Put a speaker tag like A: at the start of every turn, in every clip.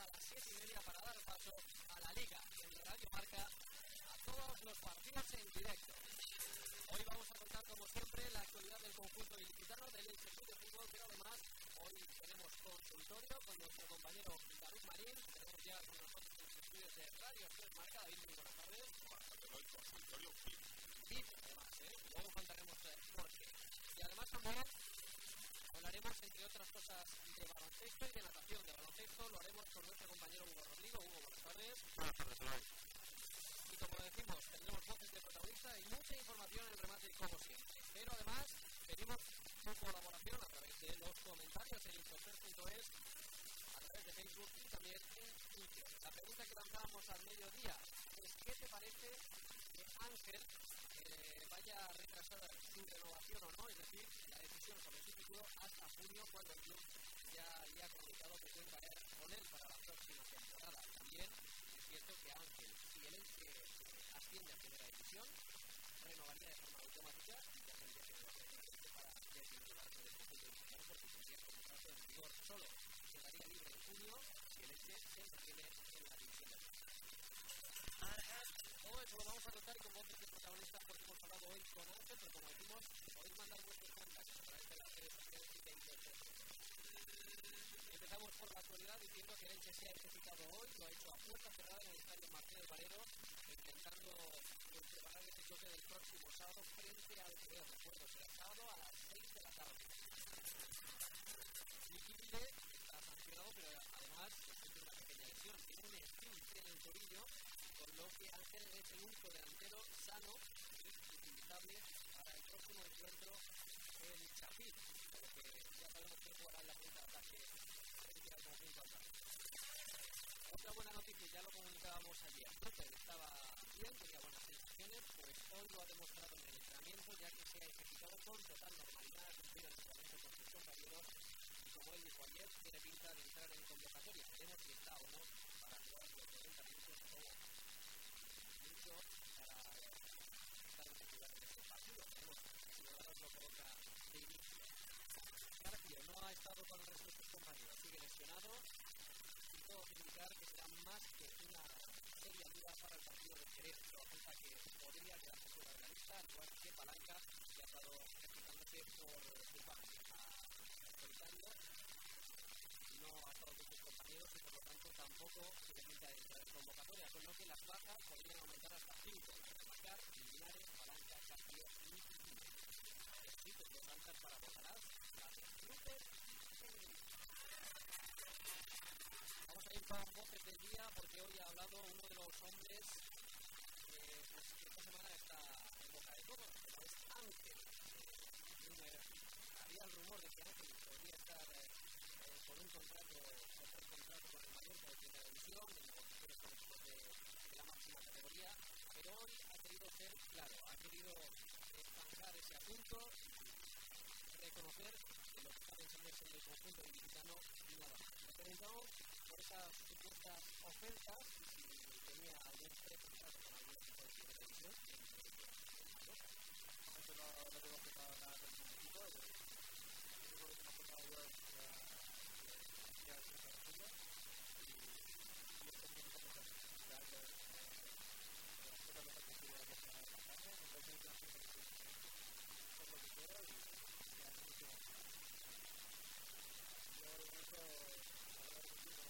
A: las 7:30 para dar paso a la Liga en Radio Marca, a todos los partidos en directo. Hoy vamos a contar, como siempre, la actualidad del conjunto ilicitano del Elche Club de Fútbol, pero además hoy tenemos consultorio con nuestro compañero David Marín. Tenemos ya con nosotros en los estudios de Radio Marca. David, muy buenas tardes.
B: Buenas tardes, hoy consultorio
A: VIP, además, luego contaremos por qué. Y además también hablaremos, entre otras cosas, de baloncesto y de natación. De baloncesto lo haremos con nuestro compañero Hugo Rodrigo. Hugo, buenas tardes.
C: Buenas tardes, Eloy.
A: Y como decimos, tendremos voces de protagonista y mucha información en el remate, como siempre. Pero además, pedimos su colaboración a través de los comentarios en Infocer.es, a través de Facebook y también en Twitter. La pregunta que lanzábamos al mediodía es: ¿qué te parece que Ángel vaya a retrasar su renovación o no? Es decir, la decisión sobre su título hasta junio, cuando el club ya le ha comunicado que puede caer con él para la próxima temporada. También es cierto que Ángel, si el Elche asciende a primera división, renovaría de forma automática y también para desvincularse del conjunto ilicitano, porque tendría el contrato en vigor solo. Quedaría libre en junio si el Elche se mantiene en la división de todo eso lo vamos a contar y con voces de protagonistas, porque hemos hablado hoy con Ángel, pero como decimos, podéis mandar vuestros comentarios a través de las redes sociales y de Internet. Empezamos por la actualidad diciendo que el Elche se ha ejercitado hoy, lo ha hecho a puerta cerrada en el estadio Martínez Valero, intentando preparar ese choque del próximo sábado frente al Creo. Recuerdo, será sábado a las 6 de la tarde. Liquide está sancionado, pero además tiene una pequeña lesión, tiene un esguince en el tobillo, con lo que Ángel es el único delantero sano y utilizable para el próximo encuentro en Chafí, por lo que ya sabemos que jugará en la cuenta de ataque frente al conjunto andaluz. Otra buena noticia, ya lo comunicábamos ayer, Rupert estaba bien, tenía buenas sensaciones, pues hoy lo ha demostrado en el entrenamiento, ya que se ha ejercitado con total normalidad, cumplido el entrenamiento con sus compañeros, y como él dijo ayer, tiene pinta de entrar en convocatoria. Veremos si está o no para jugar los 90 minutos o mucho para estar en titular en este partido. Veremos si Lodaros lo coloca de inicio. García no ha estado con el resto de sus compañeros, sigue lesionado, y todo indicar que será más que una seria duda para el partido de Jerez. Lo apunta que podría quedarse fuera de la lista, al igual que Palanca, que ha estado ejercitándose por Bilbao. Solitario no ha estado con sus compañeros y por lo tanto tampoco se pinta de entrar en convocatoria, con lo que las bajas podrían aumentar hasta 5. Macar, Linares, Palanca, Castillo y Quintana. Escritos los altas para Botarás, las Rupert y Henry. Vamos a ir con voces del día, porque hoy ha hablado uno de los hombres que esta semana está en boca de todos, pero es Ángel. Había el rumor de que Ángel podría estar con un contrato o precontrato con el Mallorca de primera división, en negociaciones con equipos de la máxima categoría, pero hoy ha querido ser claro, ha querido zanjar ese asunto y reconocer que lo que está pensando es en el conjunto ilicitano y nada más. Le preguntamos por esas supuestas ofertas y si tenía algún precontrato con algún equipo de primera división en Mallorca.
C: No tengo que pagar nada con ningún equipo, lo único que me ha contado yo es ya es una partida y esto es un poco ya que las cosas lo que consigo de esta campaña, entonces yo siempre que hacer lo que quiero y ya no mucho más. Yo de momento ahora mismo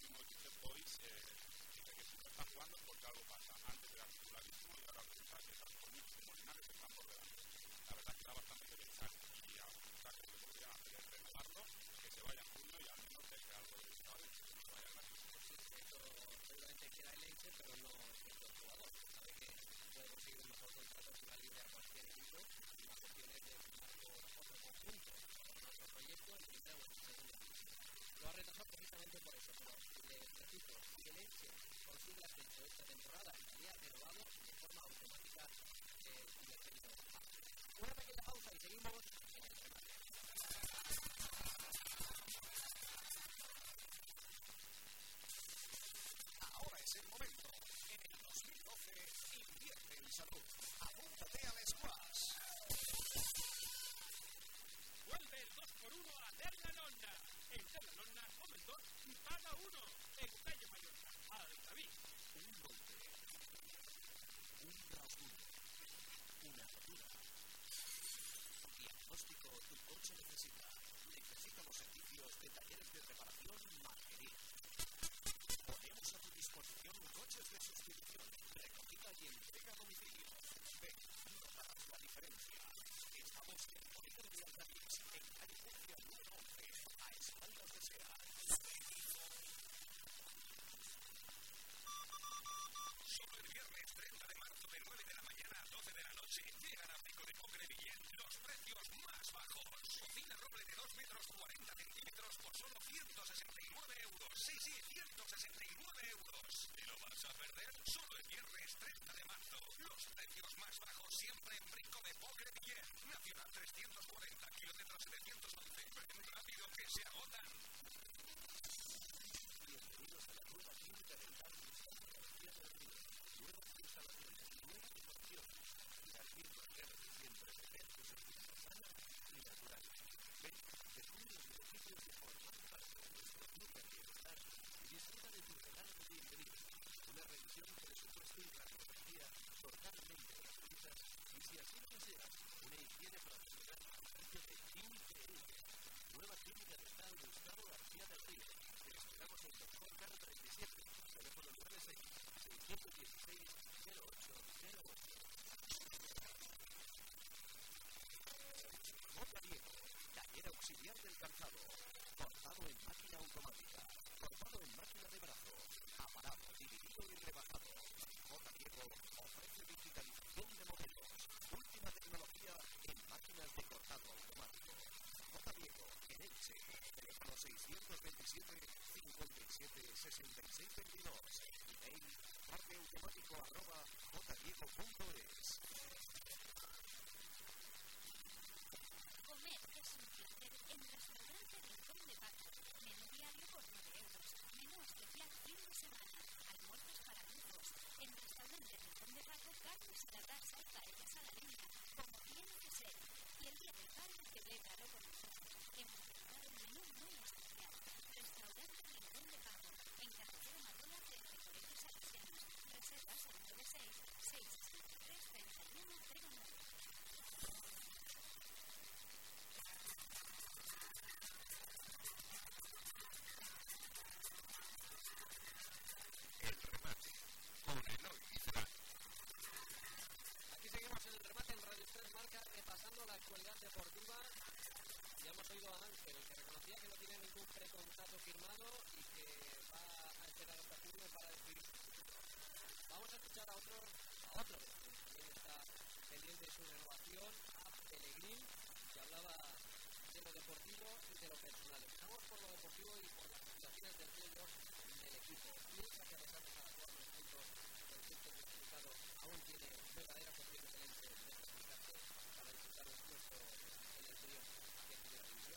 B: mismo Josep Boys dice que si no está jugando es porque algo pasa. Antes era titularísimo y ahora resulta que tanto Mitch como Linares están por delante. La verdad es que da bastante que pensar y a pensar que lo que podrían hacer es renovarlo, que se vaya en junio y al menos deje algo de chavales, que no se vaya gratis.
A: Esto seguramente queda en Elche, pero no es el jugador. Sabe que puede conseguir un mejor contrato si va libre a cualquier equipo y más opciones de firmar por otro conjunto, por otro proyecto en primera o en segunda. Lo ha retrasado precisamente por eso, pero le repito, si el Elche consigue el ascenso esta temporada, estaría renovado de forma automática el defensa. Una pequeña pausa y seguimos en el remate.
D: Ahora es el momento. En el 2012 invierte en salud. Apúntate al Squash.
E: Vuelve el 2x1 a Terranonna. En Terranonna, come 2 y paga 1. En Calle Mallorca, Altaví.
D: Un golpe. Un rasguño. Una rotura. Diagnóstico tu coche necesita. Necesita los servicios de talleres de reparación Marguerite. Ponemos a tu disposición coches de sustitución, recogida y entrega a domicilio. Ven, notarás la diferencia. Estamos en el Polígono de Altavix, en calle Murcia número 11, a espaldas de SEAT. Solo el viernes 30 de marzo de 9 de la mañana a 12 de la noche llegan a Pico de Pogre Villén los precios más bajos. Cocina roble de 2 metros 40 centímetros por solo 169 euros. Sí, 169 euros. ¿Y lo vas a perder? Solo el viernes 30 de marzo. Los precios más bajos siempre en Pico de Pogre Villén. Nacional 340, kilómetro 711. Ven rápido que se agotan. Bienvenidos a la nueva clínica dental García del Río. Nuevas instalaciones, nueva decoración. Las mismas que siempre tener tu servicio sana y natural. Ven, descubre los beneficios de formar parte de nuestro club de bienestar y disfruta de tu regalo de bienvenida. Una revisión de presupuesto y radiografía totalmente gratuitas y si así lo deseas, una higiene profesional a precio de 15 euros. Nueva clínica dental Gustavo García del Río. Te esperamos en Doctor Caro 37, teléfono 96-616-0808. Mota Diego, taller auxiliar del calzado. Cortado en máquina automática. Cortado en máquina de brazo. Aparado, dividido y rebajado. Mota Diego ofrece digitalización de modelos. Última tecnología en máquinas de cortado automático. Mota Diego, en Elche. Teléfono 627-57-6622. Email parqueautomático@motadiego.es.
F: Comer es un placer en Restaurante Rincón de Paco. Menú diario por 9 euros. Menú especial fin de semana. Almuerzos para grupos. En Restaurante Rincón de Paco, carnes a la brasa y paellas a la leña, como tiene que ser. Y el día del padre, celébralo con nosotros. Hemos preparado un menú muy especial. Restaurante Rincón de Paco. En carretera Marola de Recoletos Salesianos. Reservas al 96-673-3109.
D: El remate con Eloy Lizarán.
A: Aquí seguimos en el remate en Radio 3 Marca, repasando la actualidad deportiva. Ya hemos oído a Ángel, que reconocía que no tiene ningún precontrato firmado y que va a esperar hasta junio para decidir. Vamos a escuchar a otro que también está pendiente de su renovación, a Pellegrín, que hablaba de lo deportivo y de lo personal. Empezamos por lo deportivo y por las situaciones del playoff del equipo. Piensa que a pesar de cada 4 puntos del quinto clasificado, aún tiene verdaderas opciones de clasificarse para disputar un puesto en el periodo de primera división.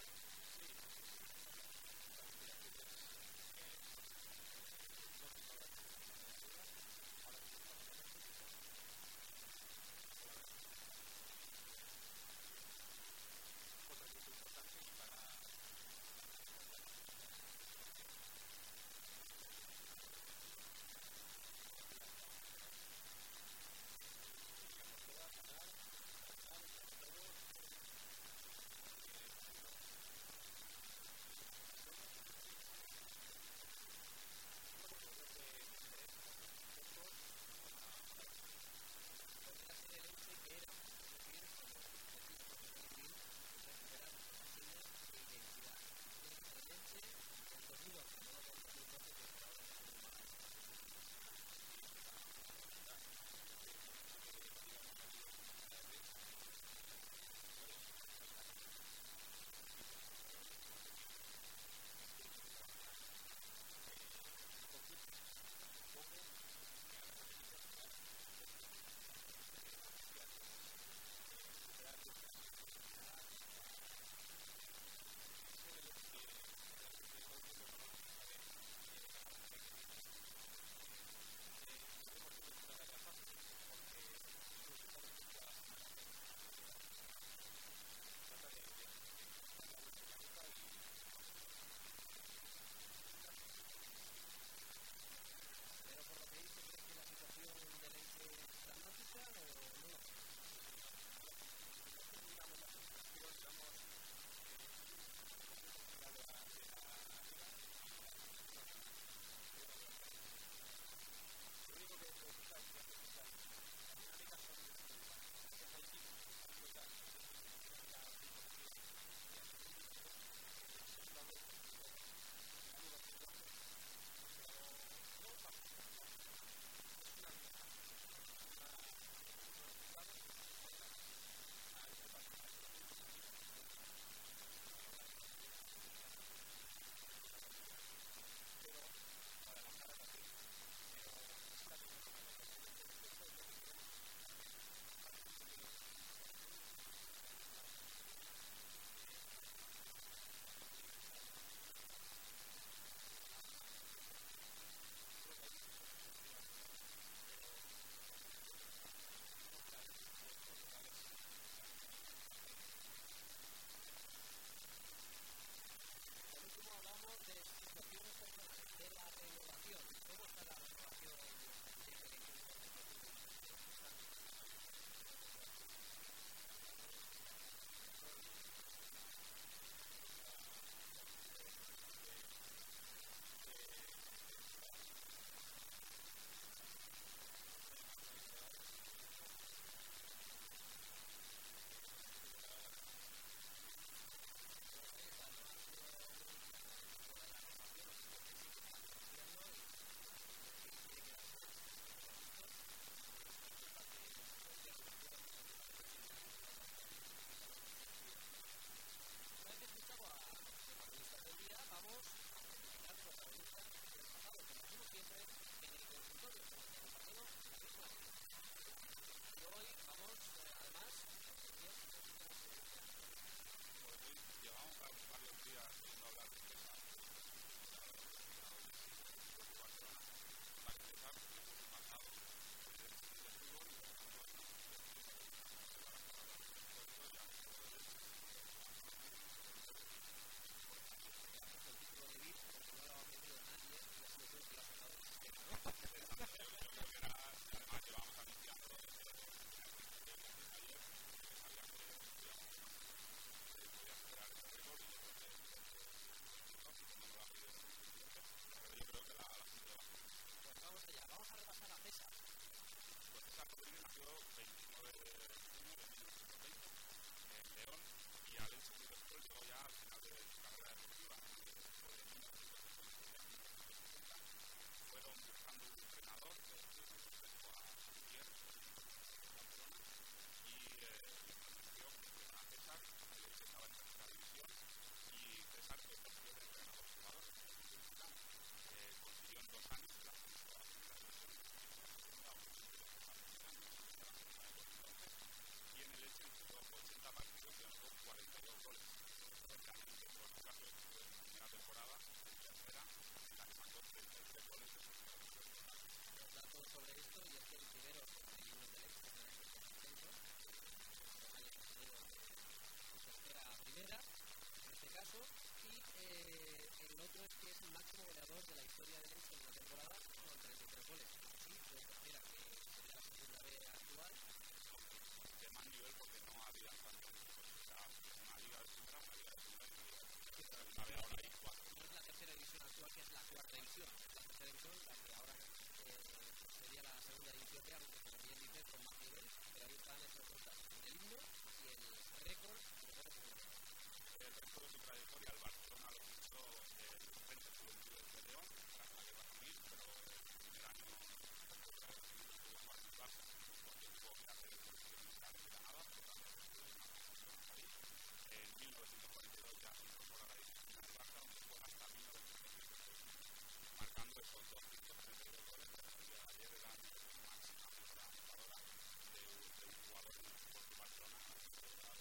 A: cierto es que es el máximo goleador de la historia del Elche en una temporada con 33 goles. Sí, fue tercera, que sería la segunda B actual.
B: De más nivel porque no había tantos equipos. O sea, una liga de primera, una liga de segunda y una liga de tercera. La de ahora hay 4.
A: No es la tercera división actual, que es la cuarta división. La tercera división, la que ahora sería la segunda división B, aunque como bien dices, con más nivel. Pero ahí están esos dos datos, el himno y el récord de goles en una temporada.
B: El resto de su trayectoria, el Barcelona lo fichó el Frente Juventudes de León tras la guerra civil, pero el primer año de la guerra civil no pudo jugar en Barça porque tuvo que hacer el servicio militar en Granada, por lo tanto estuvo en una posición en París. En 1942 ya se incorpora a la disciplina del Barça, donde fue hasta 1976, marcando esos 232 goles que recibía ayer, era la máxima cifra anotadora de un jugador en el fútbol de Barcelona, celebrado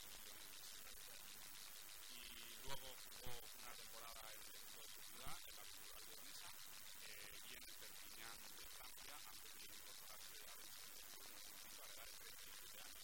B: y luego jugó una temporada en el equipo de su ciudad, en la Cultural Leonesa, y en el Perpignan de Francia, antes de incorporarse al equipo a la edad de 37 años.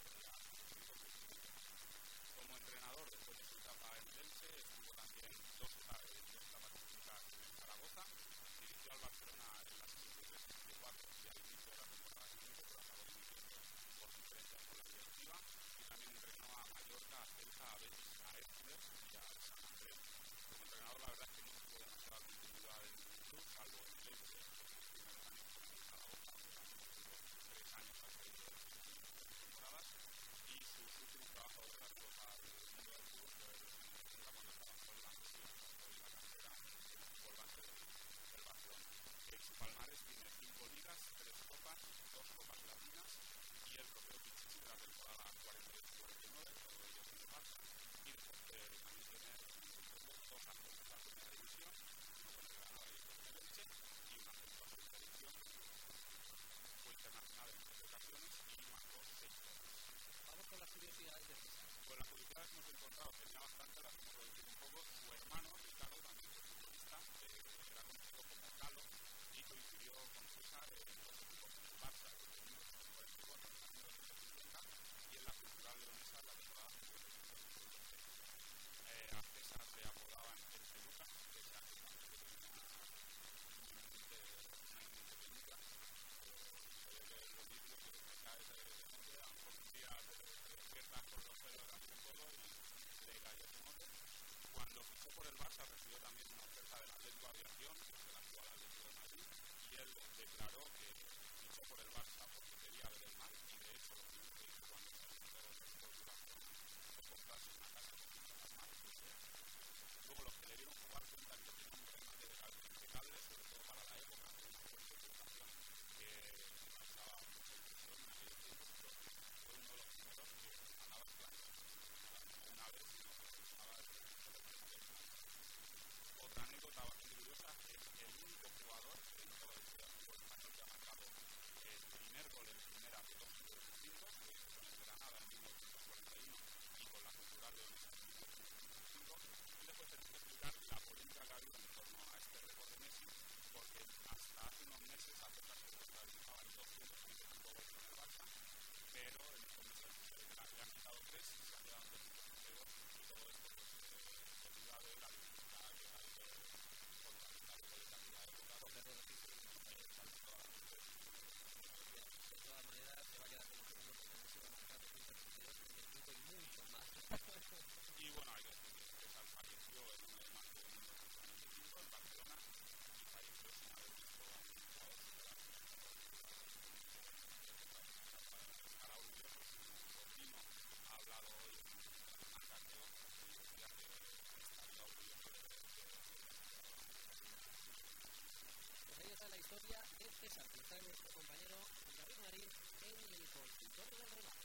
B: Como entrenador, después de su etapa en el Elche, estuvo también dos etapas distintas en el Zaragoza, dirigió al Barcelona en la 73-74 y al inicio de la temporada siguiente, pero acabó dimitiendo por diferencias con la directiva, y también entrenó a Mallorca, a Celta, a Betis, a Hércules y a San Andrés. Como entrenador, la verdad es que no tuvo demasiada continuidad en el club, salvo en el Elche, en sus primeros años en el Zaragoza, donde también estuvo 3 años al servicio de las últimas temporadas, y sus últimos trabajos relativos al mundo del fútbol fue en la cuando trabajó en la gestión y la carrera en el fútbol base del Barcelona. Su palmarés tiene 5 ligas, 3 copas, 2 copas latinas y el trofeo Pichichi de la temporada 48-49, todo ello en el Barça, y después también tiene 2 ascensos a la primera división, uno con el Granada y otro con el Elche, y un ascenso a segunda división. Fue internacional en 3 ocasiones y marcó 6 goles.
A: Vamos con las curiosidades de César.
B: Pues las curiosidades que hemos encontrado, tenía bastante, las hemos reducido un poco. Su hermano, Ricardo, también fue futbolista, era conocido como Calo, y coincidió con César en los equipos en el Barça desde 1944 hasta 1950 y en la Cultural Leonesa en la temporada 55-56. A César le apodaban el Peluca, pese a que también tenía una inminente peluca. Los vídeos que te caes de mote, a lo mejor un día te despiertas con los pelos delante de todo y le cayó su mote. Cuando fichó por el Barça recibió también una oferta del Atlético Aviación, del actual Atlético de Madrid, y él declaró que fichó por el Barça porque quería ver el mar, y de hecho lo primero que hizo cuando se retiró del fútbol de Barcelona fue comprarse una casa con vistas al mar. Luego los que le vieron jugar cuentan que tenía un remate de calcio impecable, sobre todo para la época, de una fuerte pulsación que causaba mucha impresión en aquellos tiempos, pero fue uno de los primeros que ganaba clases, no una vez, sino que se usaba desde el remate del calcio. Otra anécdota bastante curiosa es el único jugador en toda la historia del fútbol español que ha marcado el primer gol en primera de 2 clubes distintos, que es con el Granada en 1941 y con la Cultural Leonesa en 1955, y después tenemos que explicar la polémica que ha habido en torno a este récord de Messi, porque hasta hace unos meses a César se contabilizaba en 235 goles con el Barça, pero en estos meses le han quitado 3 y se han quedado en 232, y todo esto pues deriva de la dificultad que hay de contabilizar goles de aquella época, donde no existe
A: De todas maneras, se va a quedar como segundo porque no se va a marcar 232, 35 y mucho más.
B: Y bueno, hay que decir que César falleció el 1 de marzo de 1995 en Barcelona y falleció sin haber visto a un jugador superar estará orgulloso. Su sobrino ha hablado hoy en un canteo y decía que estaría orgulloso de
A: Pues ahí está la historia de César, que está nuestro compañero David Marín en el consultorio del relato.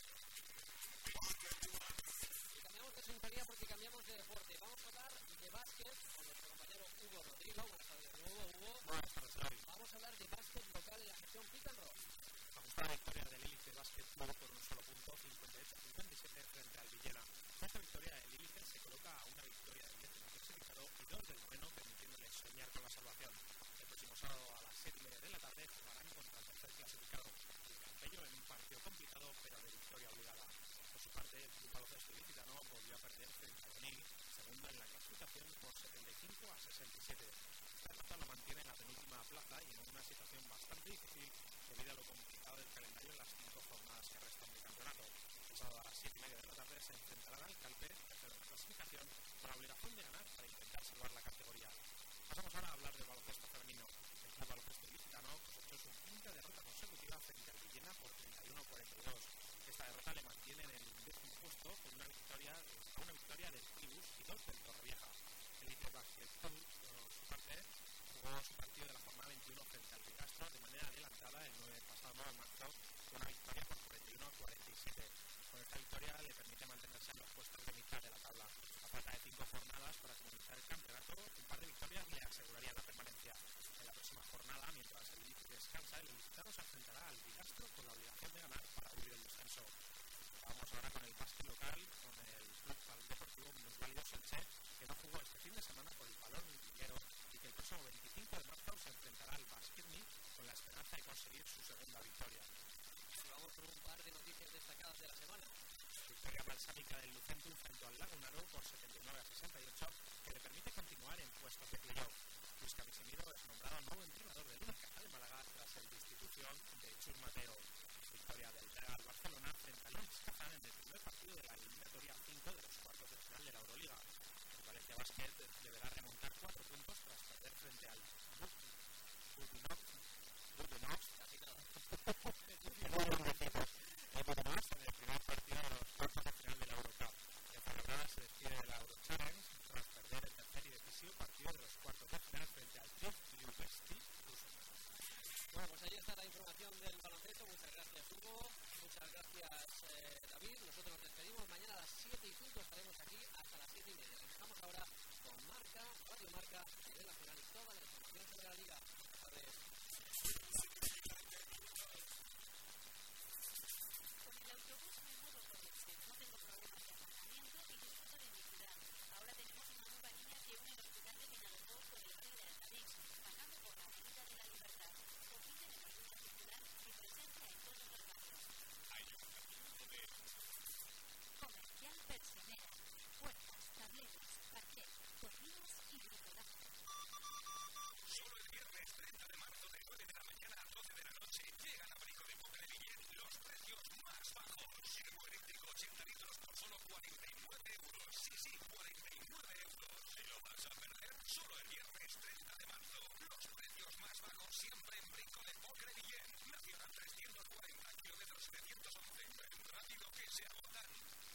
A: Y cambiamos de sintonía porque cambiamos de deporte. Vamos a hablar de básquet con nuestro compañero Hugo Rodrigo. Buenas tardes de nuevo, Hugo.
G: Buenas tardes, David.
A: Vamos a hablar de básquet local en la sección Pick and Roll.
G: Me gusta la victoria del Lílice Básquet por un solo punto, 58-57 frente al Villena. Con esta victoria, el Lílice se coloca a una victoria del 10º clasificado y 2 del noveno, permitiéndole soñar con la salvación. El próximo sábado a las 7:30 de la tarde jugarán contra el tercer clasificado, el Campello, en un partido complicado pero de victoria obligada. Por su parte, el club baloncesto ilicitano volvió a perder frente al Onil, segundo en la clasificación por 75-60. 7:30 de la tarde se enfrentarán al Calpe, tercero de la clasificación, con la obligación de ganar para intentar salvar la categoría. Pasamos ahora a hablar del baloncesto femenino. El club baloncesto ilicitano cosechó su quinta derrota consecutiva frente al Villena por 31-42. Esta derrota le mantiene en el 10º puesto con una victoria del Tribus y 2 del Torrevieja. El Elite Basket por su parte jugó su partido de la jornada 21 frente al Bicastro de manera adelantada el pasado 9 de marzo con una victoria por 41-47. Con esta victoria le permite mantenerse en los puestos de mitad de la tabla. A falta de 5 jornadas para finalizar el campeonato, un par de victorias le aseguraría la permanencia. En la próxima jornada, mientras el Elite descansa, el ilicitano se enfrentará al Bicastro con la obligación de ganar para huir del descenso. Vamos ahora con el básquet local, con el Club Deportivo Minusválidos Elche, que no jugó este fin de semana por el balón liguero y que el próximo 25 de marzo se enfrentará al Basquetni con la esperanza de conseguir su segunda victoria.
A: Y vamos con un par de noticias destacadas de la semana.
G: Victoria balsámica del Lucentum frente al Lagunaro por 79-68, que le permite continuar en puestos de playoff. Luis Casimiro es nombrado nuevo entrenador del Unicaja de Málaga tras el destitución de Chus Mateo. Victoria del Real Barcelona frente al Lens Kazán en el primer partido de la eliminatoria 5 de los cuartos de final de la Euroliga. El Valencia Basket deberá remontar 4 puntos tras perder frente al Budunovs, casi nada. El Budunovs en el primer partido de los cuartos de final de la Eurocup. El Fuenlabrada se despide de la Eurochallenge tras perder el tercer y decisivo partido de los cuartos de final frente al Club Liubesti ruso.
A: Bueno, pues ahí está la información del baloncesto. Muchas gracias, Hugo. Muchas gracias, David. Nosotros nos despedimos. Mañana a las 7:05 estaremos aquí hasta las 7:30. Empezamos ahora con Marca, Radio Marca, a nivel nacional y toda la información sobre la Liga. Buenas tardes.
F: Con el autobús me mudo por Elche. No tengo problemas de aparcamiento y disfruto de mi ciudad. Ahora tenemos una nueva línea que une el hospital de Peñaloló con el barrio de Altavix, pasando por la Avenida de la Libertad. Compite de la ruta circular y presencia en todos los barrios. Comercial Persianera. Puertas, tableros, parquet, cocinas y bricolaje.
D: Solo el viernes 30 de marzo de 9 de la mañana a 12 de la noche llegan a Abrigo de Boca de Villén los precios más bajos. Sirvo eléctrico 80 litros por solo 49 euros. Sí, 49 euros. ¿Se lo vas a perder? Solo el viernes 30 de marzo. Los precios más bajos siempre en Brinco de Boca de Villén. Nacional 340, kilómetros 711. Rápido que se agotan.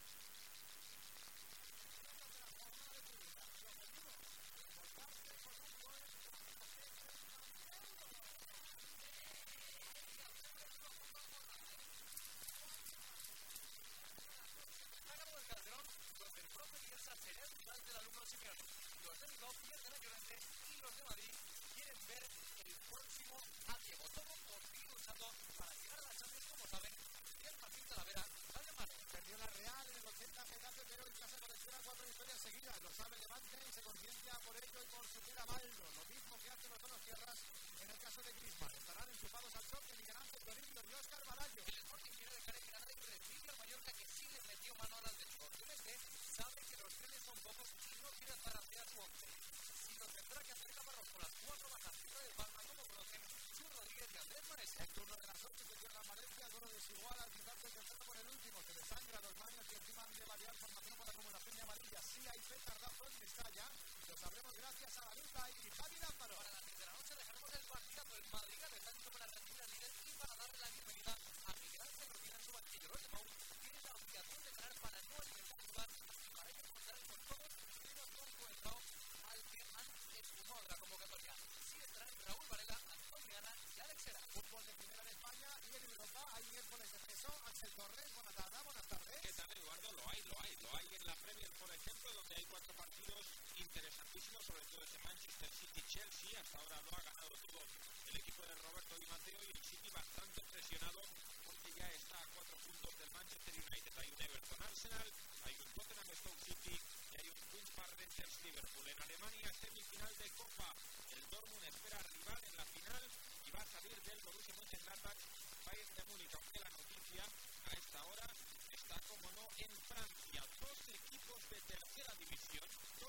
C: El Calderón, donde el profe Bielsa será el rival del alumno Simeone. Los de Bilbao pierden a Llorente y los de Madrid quieren ver el próximo a Diego. Todo por seguir luchando para llegar a la Champions, como saben. El Martín Talavera, dale mano. Perdió la Real en el 80 Getafe, pero en casa colecciona 4 victorias seguidas. Lo sabe Levante y se conciencia por ello y por sufrir a Baldo. Lo mismo que hacen los dos tierras en el caso de Griezmann. Estarán enchufados al choque, ligarán Toribio y Óscar Balayo. El Sporting quiere dejar en Granada y recibir al Mallorca, que sí le metió mano al Atlético. Que sabe que los trenes son pocos y no quiere zarapear su once. Si lo tendrá que hacer Caparrós con las 4 bajas del Palma, como conocen Chu Rodríguez y Andrés Maestre. El turno de las 8 se cierra Valencia, duelo desigual al quitarte el tercero con el último. Se desangra a los maños que encima han de variar formación por la acumulación de amarilla. Sí hay petardazo en Mestalla. Lo sabremos gracias a la luta y Javi Lámparo. Para las 10 de la noche dejaremos el partidazo. El Madrigal está listo para recibir al líder y para darle la bienvenida a Miguel Ángel Rodríguez en su banquillo. Los de Mau tienen la obligación de ganar para no alimentar el lugar y para ello contar con todos menos no encontrado al que han esfumado de la convocatoria. Sí estarán Raúl Varela, Antonio Viana y Alex Sera. Fútbol de primera en España y en Europa. Hay miércoles de peso. Axel Torres, buenas tardes.
B: ¿Qué tal, Eduardo? Lo hay en la Premier, por ejemplo, donde hay 4 partidos interesantísimos, sobre todo este Manchester City-Chelsea. Hasta ahora lo ha ganado todo el equipo de Roberto Di Matteo y el City bastante presionado porque ya está a 4 puntos del Manchester United. Hay un Everton-Arsenal, hay un Tottenham-Stoke City y hay un Queen's Park Rangers-Liverpool. En Alemania, semifinal de Copa. El Dortmund espera rival en la final y va a salir del Borussia Mönchengladbach, Bayern de Múnich, aunque la noticia a esta hora está, como no, en Francia. 2 equipos de tercera división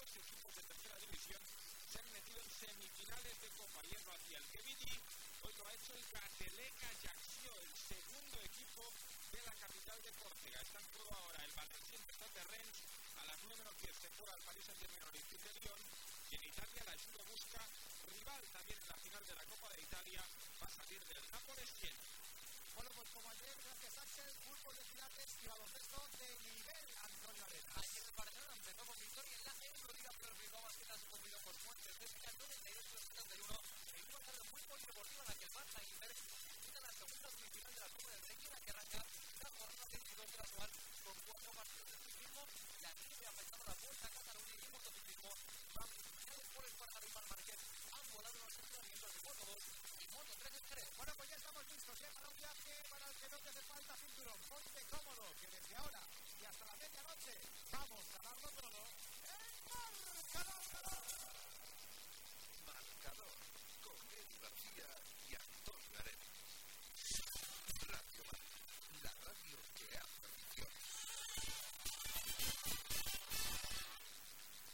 B: se han metido en semifinales de Copa. Ayer lo hacía el Kevidi, hoy lo ha hecho el Gatelec Ajaccio, el segundo equipo de la capital de Córcega. Está en juego ahora el Valenciennes de Rennes. A las 9:10 se juega el Paris Saint-Germain Olympique de Lyon. Y en Italia la Juve busca rival también en la final de la Copa de Italia. Va a salir del Nápoles Siena.
H: Bueno, pues como ayer, gracias Axel, fútbol de Pilates y baloncesto de nivel, Antonio Arena.
A: Ayer el Barcelona empezó con